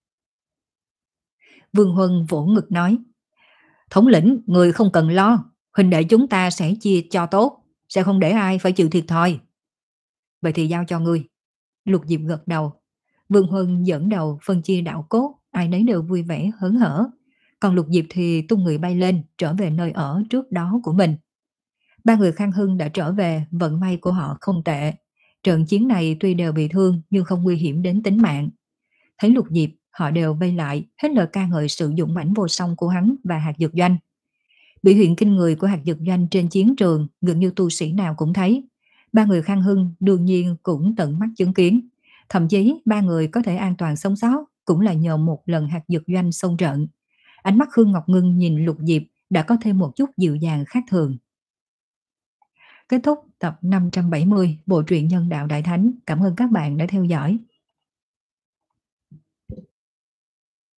Vương Huân vỗ ngực nói, thống lĩnh, người không cần lo, huynh đệ chúng ta sẽ chia cho tốt, sẽ không để ai phải chịu thiệt thòi. Vậy thì giao cho ngươi. Lục Diệp gật đầu. Vương Huân dẫn đầu phân chia đạo cốt, ai nấy đều vui vẻ hớn hở. Còn Lục Diệp thì tung người bay lên, trở về nơi ở trước đó của mình. Ba người Khang Hưng đã trở về, vận may của họ không tệ. Trận chiến này tuy đều bị thương nhưng không nguy hiểm đến tính mạng. Thấy Lục Diệp, họ đều vây lại, hết lời ca ngợi sự dũng mãnh vô song của hắn và hạt dược doanh. Biểu hiện kinh người của hạt dược doanh trên chiến trường gần như tu sĩ nào cũng thấy. Ba người Khang Hưng đương nhiên cũng tận mắt chứng kiến. Thậm chí ba người có thể an toàn sống sót cũng là nhờ một lần hạt dược doanh xông trận. Ánh mắt Khương Ngọc Ngân nhìn Lục Diệp đã có thêm một chút dịu dàng khác thường. Kết thúc tập năm trăm bảy mươi Bộ truyện Nhân Đạo Đại Thánh. Cảm ơn các bạn đã theo dõi.